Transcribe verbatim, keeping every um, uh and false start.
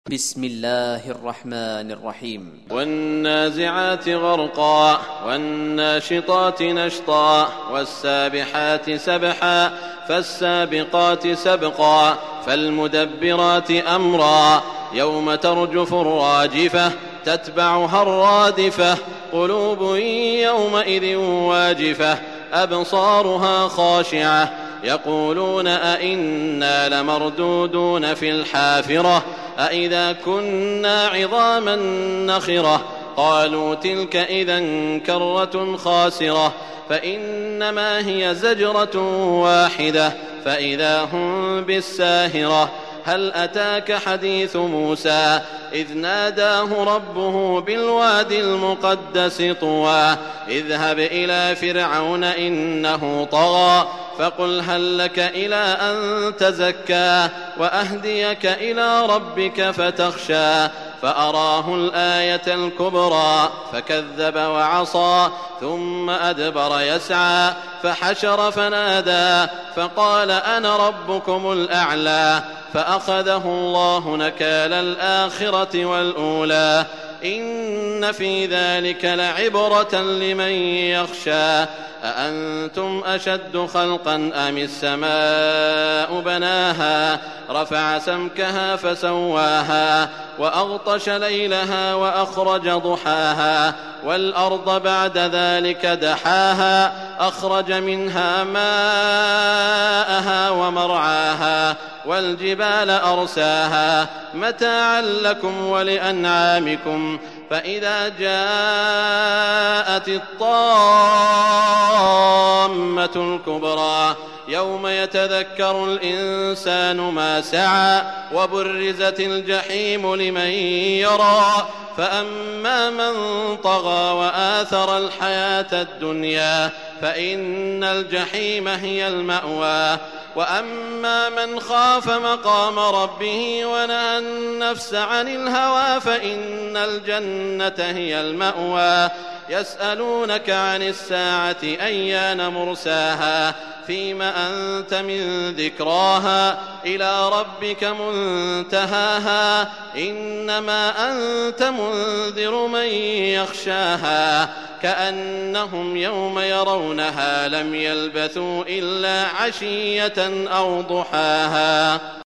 بسم الله الرحمن الرحيم. والنازعات غرقا والناشطات نشطا والسابحات سبحا فالسابقات سبقا فالمدبرات أمرا يوم ترجف الراجفة تتبعها الرادفة قلوب يومئذ واجفة أبصارها خاشعة يقولون أئنا لمردودون في الحافرة أئذا كنا عظاما نخرة قالوا تلك إذا كرة خاسرة فإنما هي زجرة واحدة فإذا هم بالساهرة هل أتاك حديث موسى إذ ناداه ربه بالوادي المقدس طوى اذهب إلى فرعون إنه طغى فقل هل لك إلى أن تزكى وأهديك إلى ربك فتخشى فأراه الآية الكبرى فكذب وعصى ثم أدبر يسعى فحشر فنادى فقال أنا ربكم الأعلى فأخذه الله نكال الآخرة والأولى إن في ذلك لعبرة لمن يخشى أأنتم أشد خلقا أم السماء بناها رفع سمكها فسواها وأغطش ليلها وأخرج ضحاها والأرض بعد ذلك دحاها أخرج منها ماءها ومرعاها والجبال أرساها متاعا لكم ولأنعامكم فإذا جاءت الطامة الكبرى يوم يتذكر الإنسان ما سعى وبرزت الجحيم لمن يرى فأما من طغى وآثر الحياة الدنيا فإن الجحيم هي المأوى وأما من خاف مقام ربه ونهى النفس عن الهوى فإن الجنة هي المأوى يسألونك عن الساعة أيان مرساها فيم أنت من ذكراها إلى ربك منتهاها إنما أنت منذر من يخشاها كأنهم يوم يرونها لم يلبثوا إلا عشية أو ضحاها.